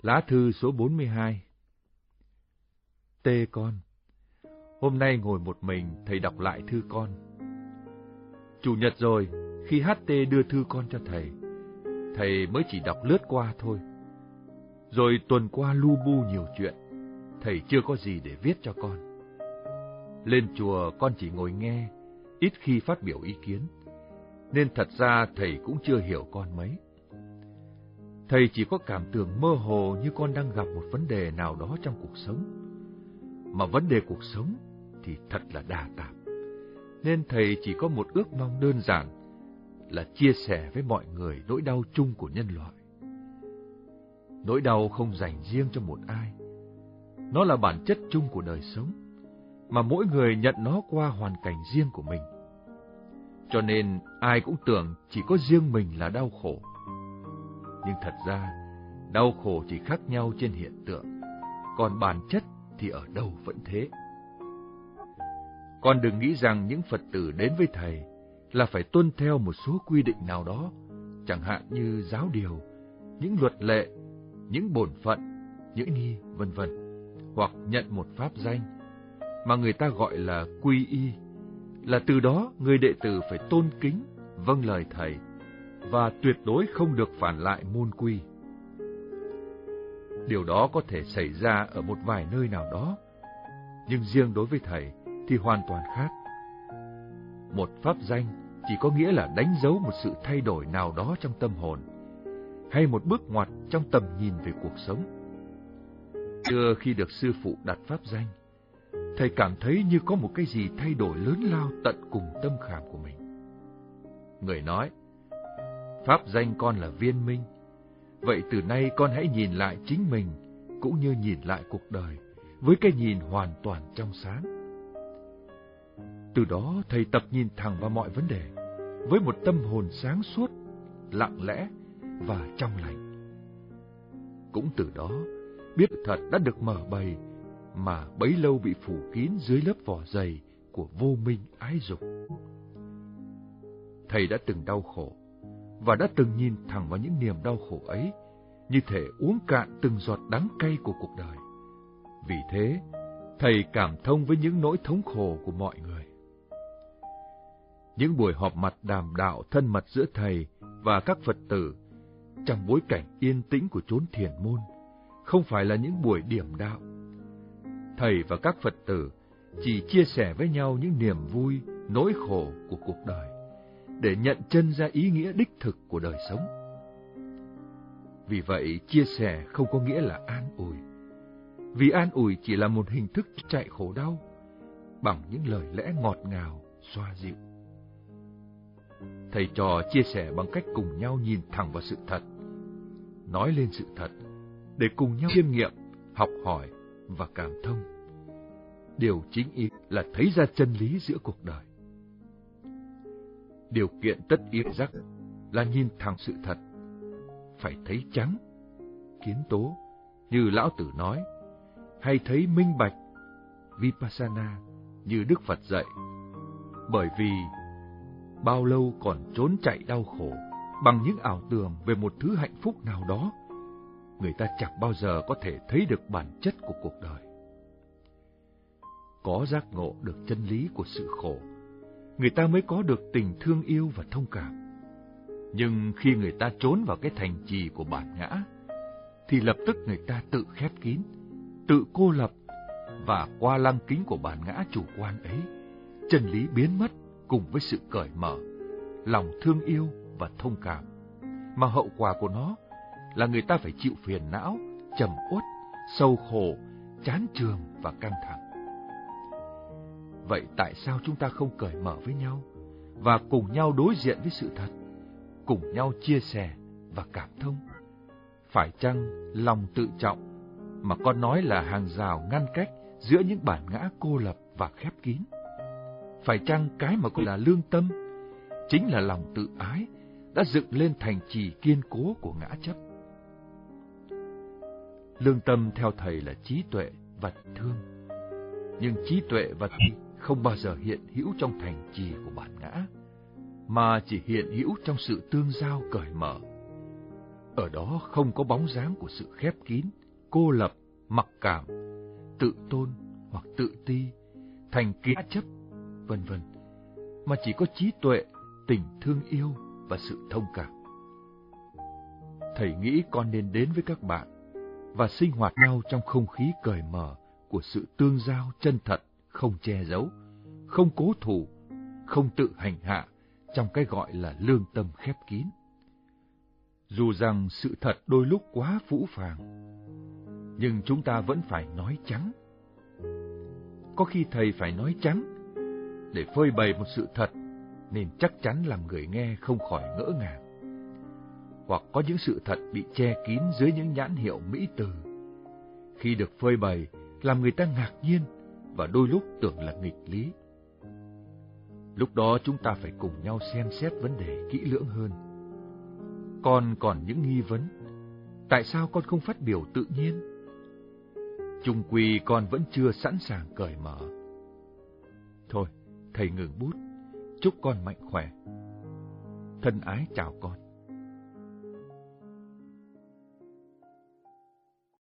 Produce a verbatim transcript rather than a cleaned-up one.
Lá thư số bốn mươi hai. Tê con, hôm nay ngồi một mình, thầy đọc lại thư con. Chủ nhật rồi, khi hát tê đưa thư con cho thầy, thầy mới chỉ đọc lướt qua thôi. Rồi tuần qua lu bu nhiều chuyện, thầy chưa có gì để viết cho con. Lên chùa con chỉ ngồi nghe, ít khi phát biểu ý kiến, nên thật ra thầy cũng chưa hiểu con mấy. Thầy chỉ có cảm tưởng mơ hồ như con đang gặp một vấn đề nào đó trong cuộc sống. Mà vấn đề cuộc sống thì thật là đa tạp, nên thầy chỉ có một ước mong đơn giản là chia sẻ với mọi người nỗi đau chung của nhân loại. Nỗi đau không dành riêng cho một ai, nó là bản chất chung của đời sống, mà mỗi người nhận nó qua hoàn cảnh riêng của mình. Cho nên ai cũng tưởng chỉ có riêng mình là đau khổ. Nhưng thật ra, đau khổ chỉ khác nhau trên hiện tượng, còn bản chất thì ở đâu vẫn thế. Con đừng nghĩ rằng những Phật tử đến với thầy là phải tuân theo một số quy định nào đó, chẳng hạn như giáo điều, những luật lệ, những bổn phận, những nghi, vân vân, hoặc nhận một pháp danh mà người ta gọi là quy y, là từ đó người đệ tử phải tôn kính, vâng lời thầy và tuyệt đối không được phản lại môn quy. Điều đó có thể xảy ra ở một vài nơi nào đó, nhưng riêng đối với thầy thì hoàn toàn khác. Một pháp danh chỉ có nghĩa là đánh dấu một sự thay đổi nào đó trong tâm hồn, hay một bước ngoặt trong tầm nhìn về cuộc sống. Chưa khi được sư phụ đặt pháp danh, thầy cảm thấy như có một cái gì thay đổi lớn lao tận cùng tâm khảm của mình. Người nói, pháp danh con là Viên Minh, vậy từ nay con hãy nhìn lại chính mình, cũng như nhìn lại cuộc đời, với cái nhìn hoàn toàn trong sáng. Từ đó thầy tập nhìn thẳng vào mọi vấn đề, với một tâm hồn sáng suốt, lặng lẽ và trong lành. Cũng từ đó, biết thật đã được mở bày, mà bấy lâu bị phủ kín dưới lớp vỏ dày của vô minh ái dục. Thầy đã từng đau khổ, và đã từng nhìn thẳng vào những niềm đau khổ ấy, như thể uống cạn từng giọt đắng cay của cuộc đời. Vì thế, thầy cảm thông với những nỗi thống khổ của mọi người. Những buổi họp mặt đàm đạo thân mật giữa thầy và các Phật tử, trong bối cảnh yên tĩnh của chốn thiền môn, không phải là những buổi điểm đạo. Thầy và các Phật tử chỉ chia sẻ với nhau những niềm vui, nỗi khổ của cuộc đời, để nhận chân ra ý nghĩa đích thực của đời sống. Vì vậy, chia sẻ không có nghĩa là an ủi, vì an ủi chỉ là một hình thức chạy khổ đau, bằng những lời lẽ ngọt ngào, xoa dịu. Thầy trò chia sẻ bằng cách cùng nhau nhìn thẳng vào sự thật, nói lên sự thật, để cùng nhau chiêm nghiệm, học hỏi và cảm thông. Điều chính yếu là thấy ra chân lý giữa cuộc đời. Điều kiện tất yếu rắc là nhìn thẳng sự thật, phải thấy trắng, kiến tố, như Lão Tử nói, hay thấy minh bạch, Vipassana, như Đức Phật dạy. Bởi vì bao lâu còn trốn chạy đau khổ bằng những ảo tưởng về một thứ hạnh phúc nào đó, người ta chẳng bao giờ có thể thấy được bản chất của cuộc đời. Có giác ngộ được chân lý của sự khổ, người ta mới có được tình thương yêu và thông cảm. Nhưng khi người ta trốn vào cái thành trì của bản ngã, thì lập tức người ta tự khép kín, tự cô lập, và qua lăng kính của bản ngã chủ quan ấy, chân lý biến mất cùng với sự cởi mở, lòng thương yêu và thông cảm, mà hậu quả của nó là người ta phải chịu phiền não, trầm uất, sầu khổ, chán chường và căng thẳng. Vậy tại sao chúng ta không cởi mở với nhau và cùng nhau đối diện với sự thật, cùng nhau chia sẻ và cảm thông? Phải chăng lòng tự trọng mà con nói là hàng rào ngăn cách giữa những bản ngã cô lập và khép kín? Phải chăng cái mà gọi là lương tâm chính là lòng tự ái đã dựng lên thành trì kiên cố của ngã chấp? Lương tâm theo thầy là trí tuệ và thương, nhưng trí tuệ và thương không bao giờ hiện hữu trong thành trì của bản ngã, mà chỉ hiện hữu trong sự tương giao cởi mở. Ở đó không có bóng dáng của sự khép kín, cô lập, mặc cảm, tự tôn hoặc tự ti, thành kiến chấp, vân vân, mà chỉ có trí tuệ, tình thương yêu và sự thông cảm. Thầy nghĩ con nên đến với các bạn và sinh hoạt nhau trong không khí cởi mở của sự tương giao chân thật, không che giấu, không cố thủ, không tự hành hạ trong cái gọi là lương tâm khép kín. Dù rằng sự thật đôi lúc quá phũ phàng, nhưng chúng ta vẫn phải nói trắng. Có khi thầy phải nói trắng để phơi bày một sự thật nên chắc chắn làm người nghe không khỏi ngỡ ngàng. Hoặc có những sự thật bị che kín dưới những nhãn hiệu mỹ từ. Khi được phơi bày, làm người ta ngạc nhiên và đôi lúc tưởng là nghịch lý. Lúc đó chúng ta phải cùng nhau xem xét vấn đề kỹ lưỡng hơn. Con còn những nghi vấn, tại sao con không phát biểu tự nhiên? Chung quy con vẫn chưa sẵn sàng cởi mở. Thôi, thầy ngừng bút, chúc con mạnh khỏe. Thân ái chào con.